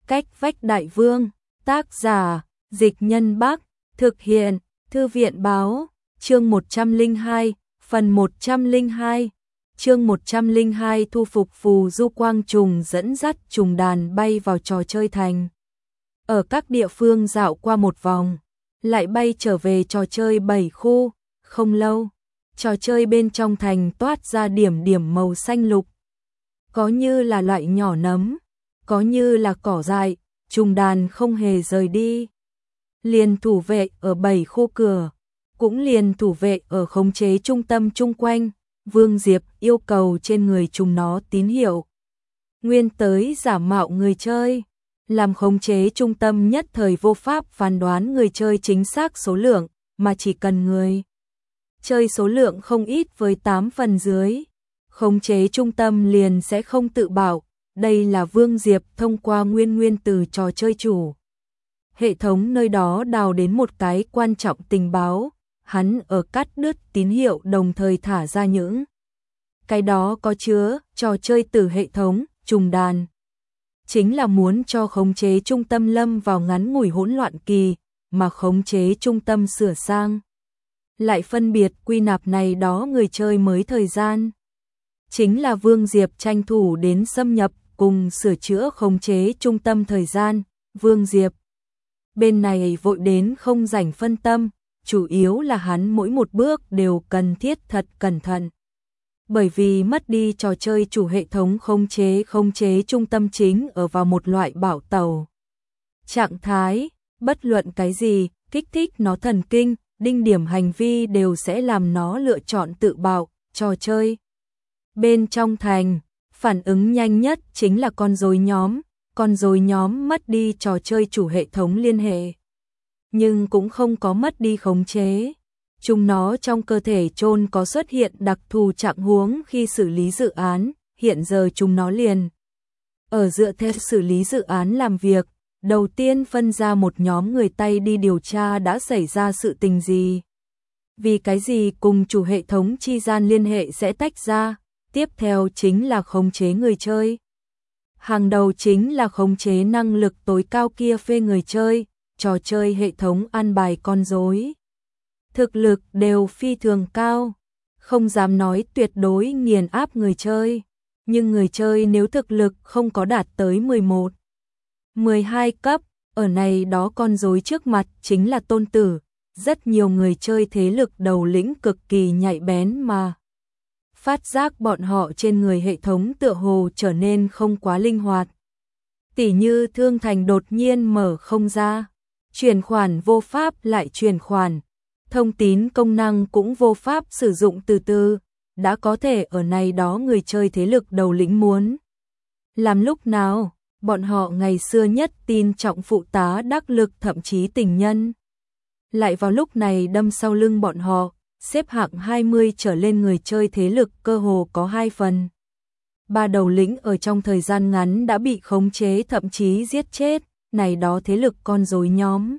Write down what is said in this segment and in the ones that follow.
Cách vách đại vương, tác giả, Dịch Nhân Bắc, thực hiện, Thư viện báo, chương 102, phần 102. Chương 102 thu phục phù du quang trùng dẫn dắt trùng đàn bay vào trò chơi thành. Ở các địa phương dạo qua một vòng, lại bay trở về trò chơi 7 khu, không lâu, trò chơi bên trong thành toát ra điểm điểm màu xanh lục. Có như là loại nhỏ nấm, có như là cỏ dại, trùng đàn không hề rời đi. Liền thủ vệ ở 7 khu cửa, cũng liền thủ vệ ở khống chế trung tâm chung quanh, Vương Diệp yêu cầu trên người chúng nó tín hiệu. Nguyên tới giả mạo người chơi, làm khống chế trung tâm nhất thời vô pháp phán đoán người chơi chính xác số lượng, mà chỉ cần người chơi số lượng không ít với 8 phần dưới, khống chế trung tâm liền sẽ không tự bảo. Đây là Vương Diệp thông qua nguyên từ trò chơi chủ hệ thống nơi đó đào đến một cái quan trọng tình báo, hắn ở cắt đứt tín hiệu đồng thời thả ra những cái đó có chứa trò chơi từ hệ thống trùng đàn. Chính là muốn cho khống chế trung tâm lâm vào ngắn ngủi hỗn loạn kỳ, mà khống chế trung tâm sửa sang lại phân biệt quy nạp này đó người chơi mới thời gian. Chính là Vương Diệp tranh thủ đến xâm nhập cùng sửa chữa khống chế trung tâm thời gian. Vương Diệp bên này vội đến không rảnh phân tâm, chủ yếu là hắn mỗi một bước đều cần thiết thật cẩn thận. Bởi vì mất đi trò chơi chủ hệ thống khống chế trung tâm chính ở vào một loại bảo tẩu trạng thái, bất luận cái gì kích thích nó thần kinh, đinh điểm hành vi đều sẽ làm nó lựa chọn tự bạo. Trò chơi bên trong thành, phản ứng nhanh nhất chính là con rối nhóm mất đi trò chơi chủ hệ thống liên hệ, nhưng cũng không có mất đi khống chế. Chúng nó trong cơ thể chôn có xuất hiện đặc thù trạng huống khi xử lý dự án, hiện giờ chúng nó liền ở dựa theo xử lý dự án làm việc. Đầu tiên phân ra một nhóm người tay đi điều tra đã xảy ra sự tình gì, vì cái gì cùng chủ hệ thống chi gian liên hệ sẽ tách ra. Tiếp theo chính là khống chế người chơi. Hàng đầu chính là khống chế năng lực tối cao kia phê người chơi, trò chơi hệ thống an bài con rối. Thực lực đều phi thường cao, không dám nói tuyệt đối nghiền áp người chơi, nhưng người chơi nếu thực lực không có đạt tới 11, 12 cấp, ở này đó con rối trước mặt chính là tôn tử. Rất nhiều người chơi thế lực đầu lĩnh cực kỳ nhạy bén mà phát giác bọn họ trên người hệ thống tựa hồ trở nên không quá linh hoạt. Tỉ như thương thành đột nhiên mở không ra, chuyển khoản vô pháp lại chuyển khoản, thông tín công năng cũng vô pháp sử dụng từ từ, đã có thể ở này đó người chơi thế lực đầu lĩnh muốn làm lúc nào, bọn họ ngày xưa nhất tin trọng phụ tá đắc lực thậm chí tình nhân, lại vào lúc này đâm sau lưng bọn họ. Xếp hạng 20 trở lên người chơi thế lực cơ hồ có 2 phần 3 đầu lĩnh ở trong thời gian ngắn đã bị khống chế thậm chí giết chết. Này đó thế lực con rối nhóm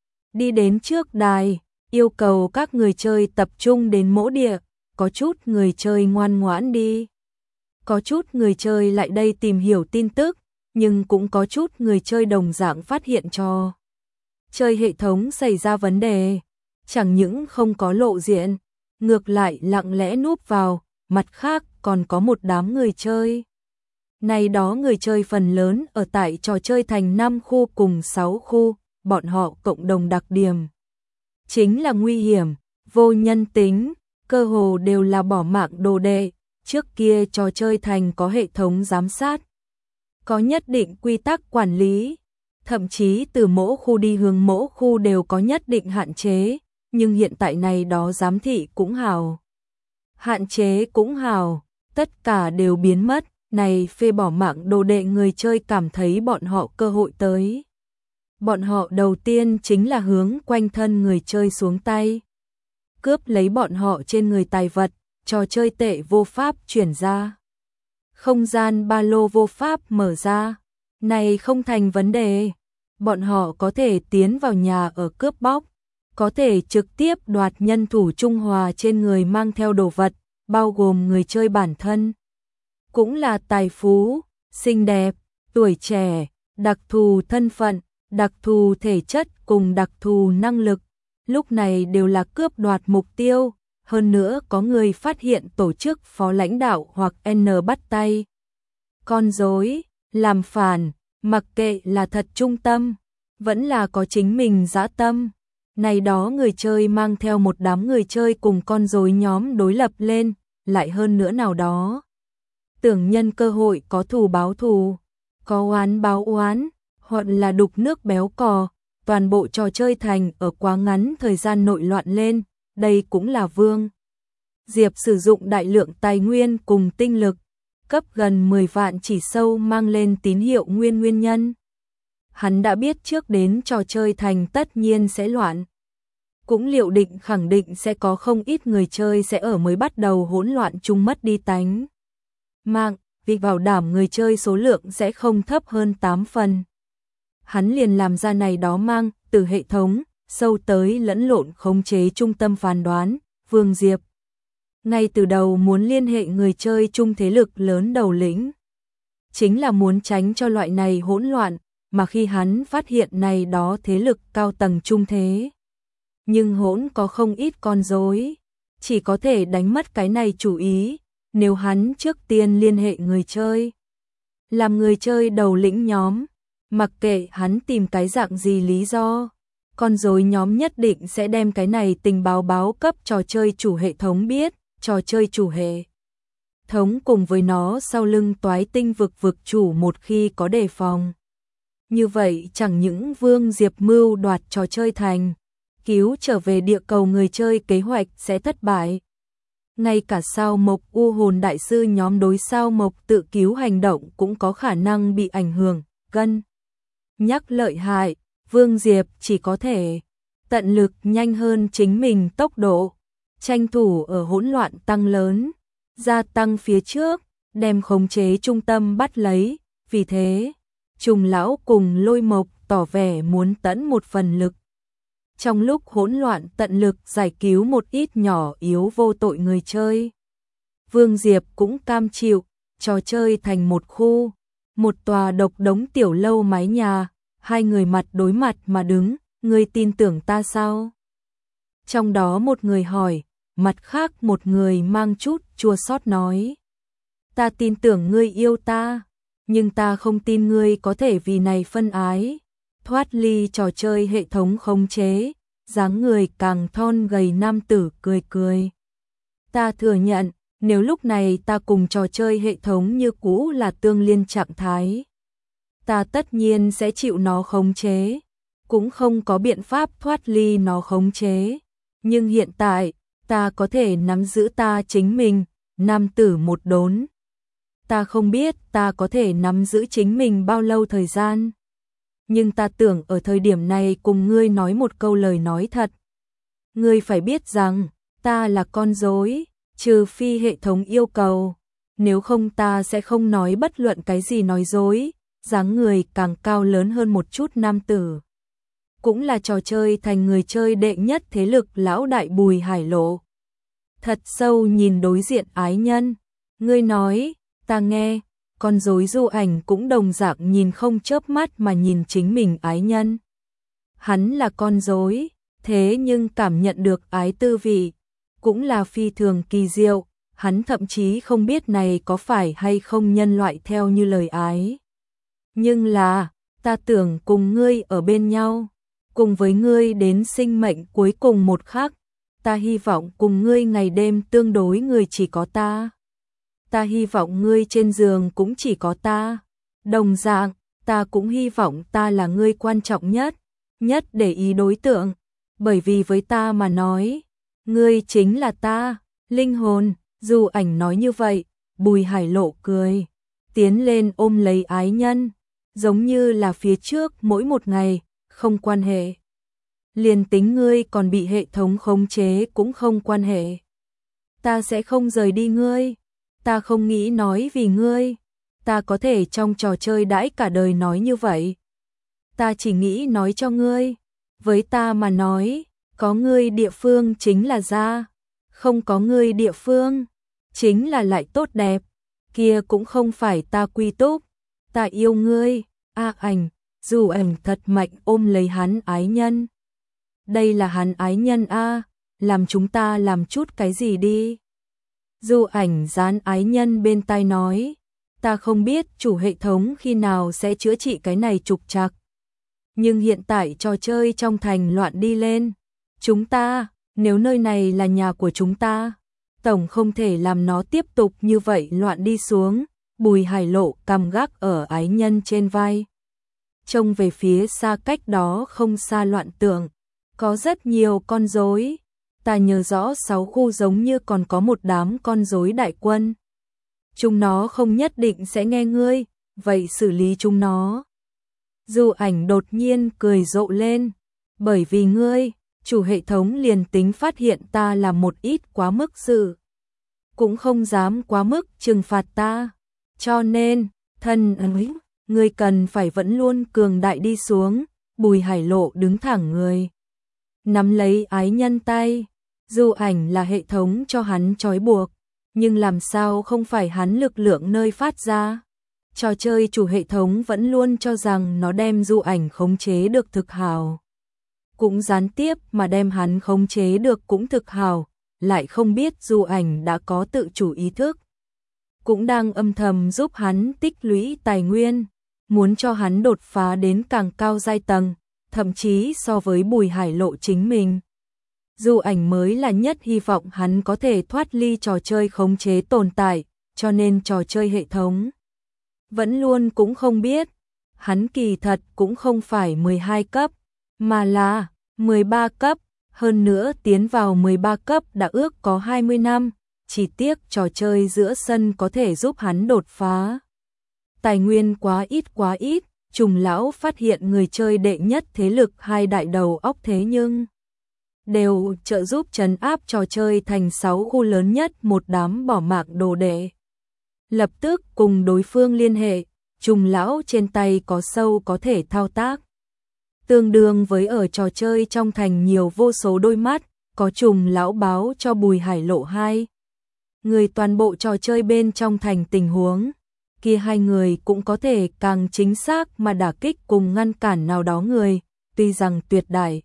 đi đến trước đài, yêu cầu các người chơi tập trung đến mỗ địa. Có chút người chơi ngoan ngoãn đi, có chút người chơi lại đây tìm hiểu tin tức, nhưng cũng có chút người chơi đồng dạng phát hiện cho chơi hệ thống xảy ra vấn đề. Chẳng những không có lộ diện, ngược lại lặng lẽ núp vào, mặt khác còn có một đám người chơi. Này đó người chơi phần lớn ở tại trò chơi thành 5 khu cùng 6 khu, bọn họ cộng đồng đặc điểm chính là nguy hiểm, vô nhân tính, cơ hồ đều là bỏ mạng đồ đệ. Trước kia trò chơi thành có hệ thống giám sát, có nhất định quy tắc quản lý, thậm chí từ mỗi khu đi hướng mỗi khu đều có nhất định hạn chế. Nhưng hiện tại này đó giám thị cũng hào, hạn chế cũng hào, tất cả đều biến mất. Này phê bỏ mạng đồ đệ người chơi cảm thấy bọn họ cơ hội tới. Bọn họ đầu tiên chính là hướng quanh thân người chơi xuống tay, cướp lấy bọn họ trên người tài vật, trò chơi tệ vô pháp chuyển ra, không gian ba lô vô pháp mở ra. Này không thành vấn đề, bọn họ có thể tiến vào nhà ở cướp bóc, có thể trực tiếp đoạt nhân thủ Trung Hòa trên người mang theo đồ vật, bao gồm người chơi bản thân. Cũng là tài phú, xinh đẹp, tuổi trẻ, đặc thù thân phận, đặc thù thể chất cùng đặc thù năng lực, lúc này đều là cướp đoạt mục tiêu, hơn nữa có người phát hiện tổ chức phó lãnh đạo hoặc N bắt tay. Con rối, làm phản, mặc kệ là thật trung tâm, vẫn là có chính mình dã tâm. Này đó người chơi mang theo một đám người chơi cùng con rối nhóm đối lập lên, lại hơn nữa nào đó. Tưởng nhân cơ hội có thù báo thù, có oán báo oán, hoặc là đục nước béo cò, toàn bộ trò chơi thành ở quá ngắn thời gian nội loạn lên, đây cũng là Vương Diệp sử dụng đại lượng tài nguyên cùng tinh lực, cấp gần 10 vạn chỉ sâu mang lên tín hiệu nguyên nhân. Hắn đã biết trước đến trò chơi thành tất nhiên sẽ loạn. Cũng liệu định khẳng định sẽ có không ít người chơi sẽ ở mới bắt đầu hỗn loạn chung mất đi tánh mạng, vì bảo đảm người chơi số lượng sẽ không thấp hơn 8 phần. Hắn liền làm ra này đó mang từ hệ thống, sâu tới lẫn lộn khống chế trung tâm phán đoán, Vương Diệp. Ngay từ đầu muốn liên hệ người chơi chung thế lực lớn đầu lĩnh. Chính là muốn tránh cho loại này hỗn loạn, mà khi hắn phát hiện này đó thế lực cao tầng trung thế. Nhưng hỗn có không ít con rối, chỉ có thể đánh mất cái này chủ ý, nếu hắn trước tiên liên hệ người chơi. Làm người chơi đầu lĩnh nhóm, mặc kệ hắn tìm cái dạng gì lý do, con rối nhóm nhất định sẽ đem cái này tình báo báo cấp trò chơi chủ hệ thống biết, trò chơi chủ hệ thống cùng với nó sau lưng toái tinh vực chủ một khi có đề phòng. Như vậy chẳng những Vương Diệp mưu đoạt trò chơi thành, cứu trở về địa cầu người chơi kế hoạch sẽ thất bại. Ngay cả sao mộc u hồn đại sư nhóm đối sao mộc tự cứu hành động cũng có khả năng bị ảnh hưởng, cân nhắc lợi hại, Vương Diệp chỉ có thể tận lực nhanh hơn chính mình tốc độ, tranh thủ ở hỗn loạn tăng lớn, gia tăng phía trước, đem khống chế trung tâm bắt lấy, vì thế, Trùng lão cùng Lôi Mộc tỏ vẻ muốn tận một phần lực. Trong lúc hỗn loạn tận lực giải cứu một ít nhỏ yếu vô tội người chơi. Vương Diệp cũng cam chịu, trò chơi thành một khu, một tòa độc đống tiểu lâu mái nhà, hai người mặt đối mặt mà đứng, ngươi tin tưởng ta sao? Trong đó một người hỏi, mặt khác một người mang chút chua xót nói. Ta tin tưởng ngươi yêu ta, nhưng ta không tin ngươi có thể vì này phân ái. Thoát ly trò chơi hệ thống khống chế, dáng người càng thon gầy nam tử cười cười. Ta thừa nhận, nếu lúc này ta cùng trò chơi hệ thống như cũ là tương liên trạng thái, ta tất nhiên sẽ chịu nó khống chế, cũng không có biện pháp thoát ly nó khống chế. Nhưng hiện tại, ta có thể nắm giữ ta chính mình, nam tử một đốn. Ta không biết ta có thể nắm giữ chính mình bao lâu thời gian. Nhưng ta tưởng ở thời điểm này cùng ngươi nói một câu lời nói thật. Ngươi phải biết rằng, ta là con rối, trừ phi hệ thống yêu cầu. Nếu không ta sẽ không nói bất luận cái gì nói dối. Dáng người càng cao lớn hơn một chút nam tử. Cũng là trò chơi thành người chơi đệ nhất thế lực lão đại Bùi Hải Lộ. Thật sâu nhìn đối diện ái nhân. Ngươi nói, ta nghe, con rối Du Ảnh cũng đồng dạng nhìn không chớp mắt mà nhìn chính mình ái nhân. Hắn là con rối, thế nhưng cảm nhận được ái tư vị, cũng là phi thường kỳ diệu, hắn thậm chí không biết này có phải hay không nhân loại theo như lời ái. Nhưng là, ta tưởng cùng ngươi ở bên nhau, cùng với ngươi đến sinh mệnh cuối cùng một khắc, ta hy vọng cùng ngươi ngày đêm tương đối người chỉ có ta. Ta hy vọng ngươi trên giường cũng chỉ có ta. Đồng dạng, ta cũng hy vọng ta là ngươi quan trọng nhất, nhất để ý đối tượng, bởi vì với ta mà nói, ngươi chính là ta, linh hồn. Du Ảnh nói như vậy, Bùi Hải Lộ cười, tiến lên ôm lấy ái nhân, giống như là phía trước mỗi một ngày, không quan hệ. Liền tính ngươi còn bị hệ thống khống chế cũng không quan hệ. Ta sẽ không rời đi ngươi, ta không nghĩ nói vì ngươi, ta có thể trong trò chơi đãi cả đời nói như vậy. Ta chỉ nghĩ nói cho ngươi, với ta mà nói, có ngươi địa phương chính là ra, không có ngươi địa phương, chính là lại tốt đẹp, kia cũng không phải ta quy túc, ta yêu ngươi, Ảnh, Du Ảnh thật mạnh ôm lấy hắn ái nhân. Đây là hắn ái nhân a, làm chúng ta làm chút cái gì đi. Du Ảnh dán ái nhân bên tai nói, ta không biết chủ hệ thống khi nào sẽ chữa trị cái này trục trặc. Nhưng hiện tại trò chơi trong thành loạn đi lên. Chúng ta, nếu nơi này là nhà của chúng ta, tổng không thể làm nó tiếp tục như vậy loạn đi xuống. Bùi Hải Lộ cầm gác ở ái nhân trên vai. Trông về phía xa cách đó không xa loạn tượng. Có rất nhiều con rối. Ta nhớ rõ 6 khu giống như còn có một đám con rối đại quân. Chúng nó không nhất định sẽ nghe ngươi, vậy xử lý chúng nó. Du Ảnh đột nhiên cười rộ lên. Bởi vì ngươi, chủ hệ thống liền tính phát hiện ta là một ít quá mức sự. Cũng không dám quá mức trừng phạt ta. Cho nên, thân ấy, ngươi cần phải vẫn luôn cường đại đi xuống. Bùi Hải Lộ đứng thẳng người. Nắm lấy ái nhân tay. Du Ảnh là hệ thống cho hắn trói buộc. Nhưng làm sao không phải hắn lực lượng nơi phát ra. Trò chơi chủ hệ thống vẫn luôn cho rằng nó đem Du Ảnh khống chế được thực hào. Cũng gián tiếp mà đem hắn khống chế được cũng thực hào. Lại không biết Du Ảnh đã có tự chủ ý thức. Cũng đang âm thầm giúp hắn tích lũy tài nguyên. Muốn cho hắn đột phá đến càng cao giai tầng. Thậm chí so với Bùi Hải Lộ chính mình. Du Ảnh mới là nhất hy vọng hắn có thể thoát ly trò chơi khống chế tồn tại, cho nên trò chơi hệ thống vẫn luôn cũng không biết. Hắn kỳ thật cũng không phải 12 cấp, mà là 13 cấp, hơn nữa tiến vào 13 cấp đã ước có 20 năm, chỉ tiếc trò chơi giữa sân có thể giúp hắn đột phá. Tài nguyên quá ít, Trùng lão phát hiện người chơi đệ nhất thế lực hai đại đầu óc thế nhưng đều trợ giúp trấn áp trò chơi thành 6 khu lớn nhất một đám bỏ mạng đồ đệ. Lập tức cùng đối phương liên hệ, Trùng lão trên tay có sâu có thể thao tác. Tương đương với ở trò chơi trong thành nhiều vô số đôi mắt, có Trùng lão báo cho Bùi Hải Lộ hai người toàn bộ trò chơi bên trong thành tình huống. Kia hai người cũng có thể càng chính xác mà đả kích cùng ngăn cản nào đó người, tuy rằng tuyệt đại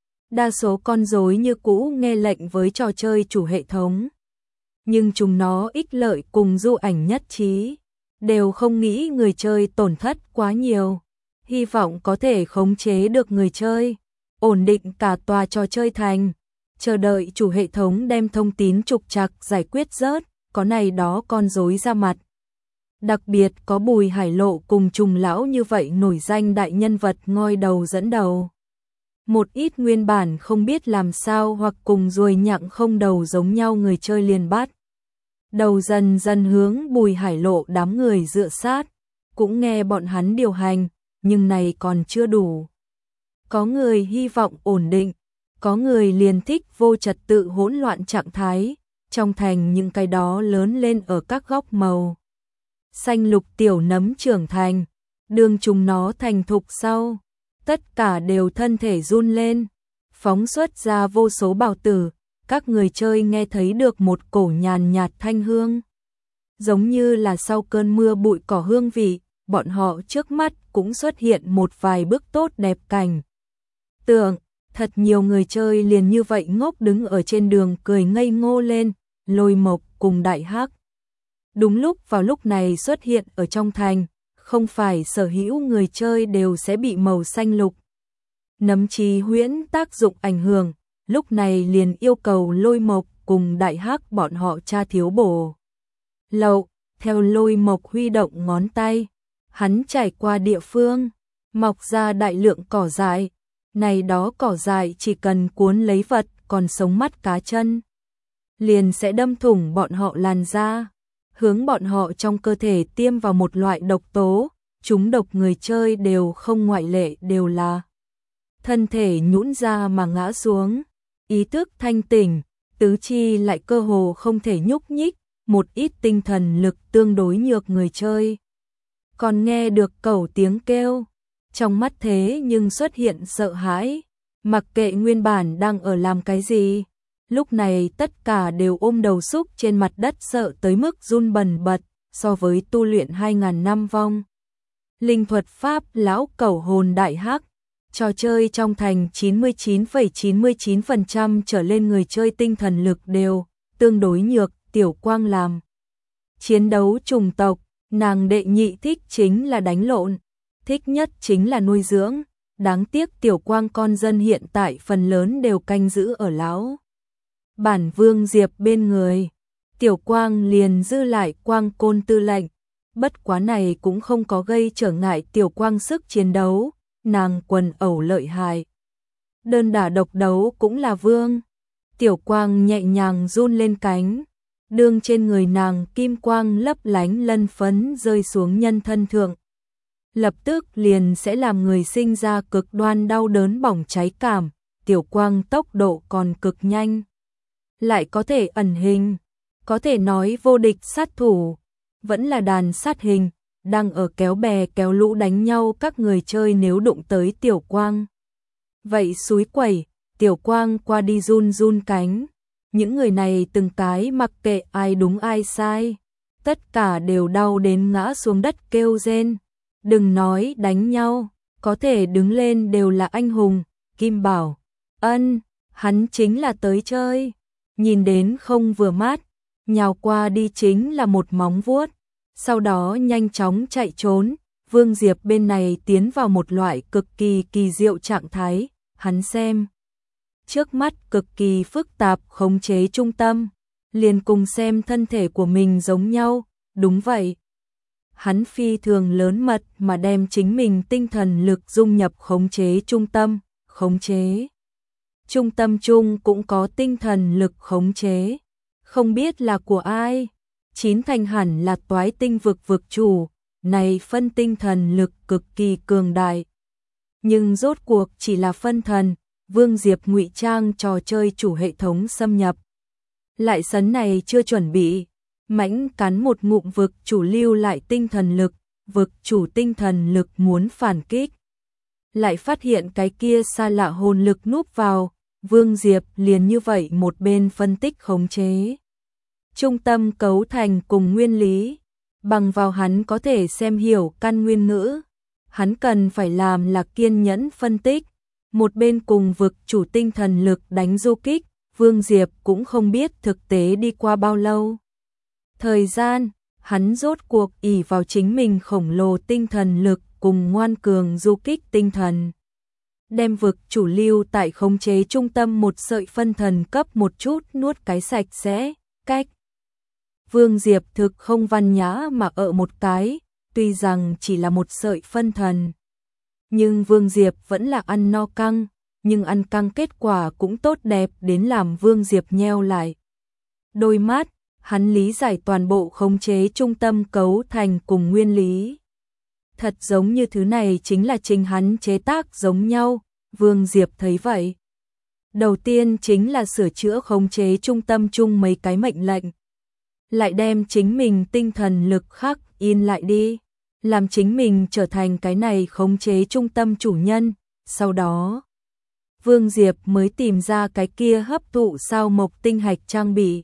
đa số con rối như cũ nghe lệnh với trò chơi chủ hệ thống. Nhưng chúng nó ích lợi cùng Du Ảnh nhất trí, đều không nghĩ người chơi tổn thất quá nhiều, hy vọng có thể khống chế được người chơi, ổn định cả tòa trò chơi thành, chờ đợi chủ hệ thống đem thông tín trục trặc giải quyết rớt, có này đó con rối ra mặt. Đặc biệt có Bùi Hải Lộ cùng Trùng lão như vậy nổi danh đại nhân vật ngoi đầu dẫn đầu. Một ít nguyên bản không biết làm sao hoặc cùng ruồi nhặng không đầu giống nhau người chơi liền bắt. Đầu dần dần hướng Bùi Hải Lộ đám người dựa sát, cũng nghe bọn hắn điều hành, nhưng này còn chưa đủ. Có người hy vọng ổn định, có người liền thích vô trật tự hỗn loạn trạng thái, trong thành những cái đó lớn lên ở các góc màu. Xanh lục tiểu nấm trưởng thành, đường chúng nó thành thục sau, tất cả đều thân thể run lên, phóng xuất ra vô số bào tử, các người chơi nghe thấy được một cổ nhàn nhạt thanh hương. Giống như là sau cơn mưa bụi cỏ hương vị, bọn họ trước mắt cũng xuất hiện một vài bức tốt đẹp cảnh. Tưởng, thật nhiều người chơi liền như vậy ngốc đứng ở trên đường cười ngây ngô lên, Lôi Mộc cùng Đại Hắc. Đúng lúc vào lúc này xuất hiện ở trong thành, không phải sở hữu người chơi đều sẽ bị màu xanh lục nấm trì huyễn tác dụng ảnh hưởng, lúc này liền yêu cầu Lôi Mộc cùng Đại Hắc bọn họ tra thiếu bổ lậu, theo Lôi Mộc huy động ngón tay, hắn trải qua địa phương, mọc ra đại lượng cỏ dại, này đó cỏ dại chỉ cần cuốn lấy vật còn sống mắt cá chân, liền sẽ đâm thủng bọn họ làn da. Hướng bọn họ trong cơ thể tiêm vào một loại độc tố, chúng độc người chơi đều không ngoại lệ đều là thân thể nhũn ra mà ngã xuống, ý thức thanh tỉnh, tứ chi lại cơ hồ không thể nhúc nhích, một ít tinh thần lực tương đối nhược người chơi. Còn nghe được cẩu tiếng kêu, trong mắt thế nhưng xuất hiện sợ hãi, mặc kệ nguyên bản đang ở làm cái gì. Lúc này tất cả đều ôm đầu xúc trên mặt đất sợ tới mức run bần bật, so với tu luyện 2000 năm vong. Linh thuật pháp lão cẩu hồn đại hắc. Trò chơi trong thành 99,99% trở lên người chơi tinh thần lực đều tương đối nhược, Tiểu Quang làm chiến đấu chủng tộc, nàng đệ nhị thích chính là đánh lộn, thích nhất chính là nuôi dưỡng, đáng tiếc Tiểu Quang con dân hiện tại phần lớn đều canh giữ ở lão bản Vương Diệp bên người. Tiểu Quang liền dư lại Quang Côn tư lệnh, bất quá này cũng không có gây trở ngại Tiểu Quang sức chiến đấu, nàng quần ẩu lợi hại. Đơn đả độc đấu cũng là vương. Tiểu Quang nhẹ nhàng run lên cánh, đương trên người nàng kim quang lấp lánh lân phấn rơi xuống nhân thân thượng. Lập tức liền sẽ làm người sinh ra cực đoan đau đớn bỏng cháy cảm, Tiểu Quang tốc độ còn cực nhanh. Lại có thể ẩn hình, có thể nói vô địch sát thủ, vẫn là đàn sát hình, đang ở kéo bè kéo lũ đánh nhau các người chơi nếu đụng tới Tiểu Quang. Vậy xúi quẩy, Tiểu Quang qua đi run run cánh, những người này từng cái mặc kệ ai đúng ai sai, tất cả đều đau đến ngã xuống đất kêu rên. Đừng nói đánh nhau, có thể đứng lên đều là anh hùng. Kim bảo, ân, hắn chính là tới chơi, nhìn đến không vừa mắt, nhào qua đi chính là một móng vuốt, sau đó nhanh chóng chạy trốn. Vương Diệp bên này tiến vào một loại cực kỳ kỳ diệu trạng thái, hắn xem trước mắt cực kỳ phức tạp khống chế trung tâm, liền cùng xem thân thể của mình giống nhau, đúng vậy. Hắn phi thường lớn mật mà đem chính mình tinh thần lực dung nhập khống chế trung tâm, khống chế. Trung tâm chung cũng có tinh thần lực khống chế, không biết là của ai, chín thành hẳn là Toái Tinh vực vực chủ, này phân tinh thần lực cực kỳ cường đại. Nhưng rốt cuộc chỉ là phân thần, Vương Diệp ngụy trang trò chơi chủ hệ thống xâm nhập. Lại sấn này chưa chuẩn bị, mãnh cắn một ngụm vực chủ lưu lại tinh thần lực, vực chủ tinh thần lực muốn phản kích. Lại phát hiện cái kia xa lạ hồn lực núp vào, Vương Diệp liền như vậy một bên phân tích khống chế. Trung tâm cấu thành cùng nguyên lý, bằng vào hắn có thể xem hiểu căn nguyên ngữ. Hắn cần phải làm là kiên nhẫn phân tích, một bên cùng vực chủ tinh thần lực đánh du kích, Vương Diệp cũng không biết thực tế đi qua bao lâu. Thời gian, hắn rốt cuộc ỷ vào chính mình khổng lồ tinh thần lực cùng ngoan cường du kích tinh thần. Đem vực chủ lưu tại khống chế trung tâm một sợi phân thần cấp một chút nuốt cái sạch sẽ, cách. Vương Diệp thực không văn nhã mà ở một cái, tuy rằng chỉ là một sợi phân thần. Nhưng Vương Diệp vẫn là ăn no căng, nhưng ăn căng kết quả cũng tốt đẹp đến làm Vương Diệp nheo lại đôi mắt, hắn lý giải toàn bộ khống chế trung tâm cấu thành cùng nguyên lý. Thật giống như thứ này chính là chính hắn chế tác giống nhau, Vương Diệp thấy vậy. Đầu tiên chính là sửa chữa khống chế trung tâm chung mấy cái mệnh lệnh. Lại đem chính mình tinh thần lực khắc in lại đi, làm chính mình trở thành cái này khống chế trung tâm chủ nhân. Sau đó, Vương Diệp mới tìm ra cái kia hấp thụ sao mộc tinh hạch trang bị.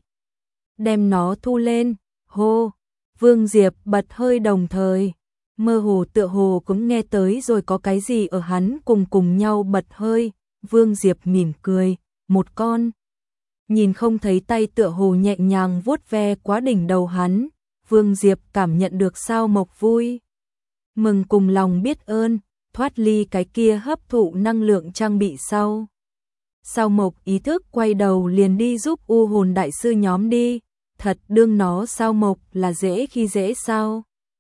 Đem nó thu lên, hô, Vương Diệp bật hơi đồng thời. Mơ hồ tựa hồ cũng nghe tới rồi có cái gì ở hắn cùng nhau bật hơi. Vương Diệp mỉm cười, một con. Nhìn không thấy tay tựa hồ nhẹ nhàng vuốt ve quá đỉnh đầu hắn. Vương Diệp cảm nhận được sao mộc vui mừng cùng lòng biết ơn, thoát ly cái kia hấp thụ năng lượng trang bị sau. Sao mộc ý thức quay đầu liền đi giúp u hồn đại sư nhóm đi, thật đương nó sao mộc là dễ khi dễ sao.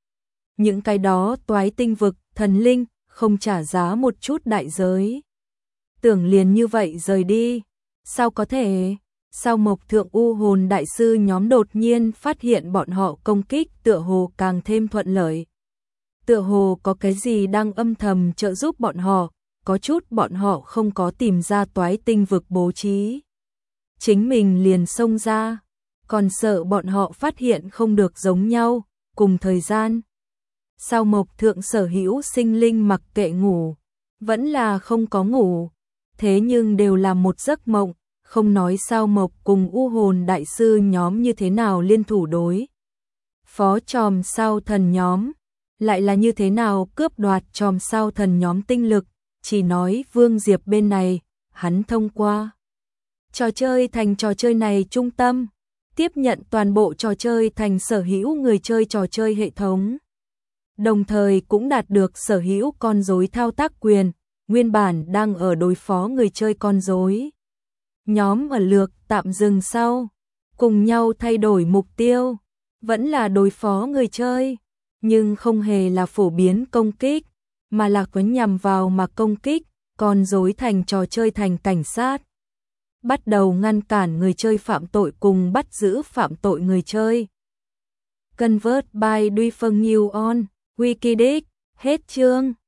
Những cái đó toái tinh vực, thần linh, không trả giá một chút đại giới. Tưởng liền như vậy rời đi, sao có thể? Sao mộc thượng u hồn đại sư nhóm đột nhiên phát hiện bọn họ công kích tựa hồ càng thêm thuận lợi. Tựa hồ có cái gì đang âm thầm trợ giúp bọn họ, có chút bọn họ không có tìm ra toái tinh vực bố trí. Chính mình liền xông ra, còn sợ bọn họ phát hiện không được giống nhau, cùng thời gian. Sao mộc thượng sở hữu sinh linh mặc kệ ngủ, vẫn là không có ngủ, thế nhưng đều là một giấc mộng, không nói sao mộc cùng u hồn đại sư nhóm như thế nào liên thủ đối. Phó tròm sao thần nhóm, lại là như thế nào cướp đoạt chòm sao thần nhóm tinh lực, chỉ nói Vương Diệp bên này, hắn thông qua trò chơi thành trò chơi này trung tâm, tiếp nhận toàn bộ trò chơi thành sở hữu người chơi trò chơi hệ thống. Đồng thời cũng đạt được sở hữu con rối thao tác quyền, nguyên bản đang ở đối phó người chơi con rối. Nhóm ở lược tạm dừng sau, cùng nhau thay đổi mục tiêu, vẫn là đối phó người chơi, nhưng không hề là phổ biến công kích, mà là có nhằm vào mà công kích, con rối thành trò chơi thành cảnh sát. Bắt đầu ngăn cản người chơi phạm tội cùng bắt giữ phạm tội người chơi. Convert by Duy Phân New On, Wikidex, hết chương.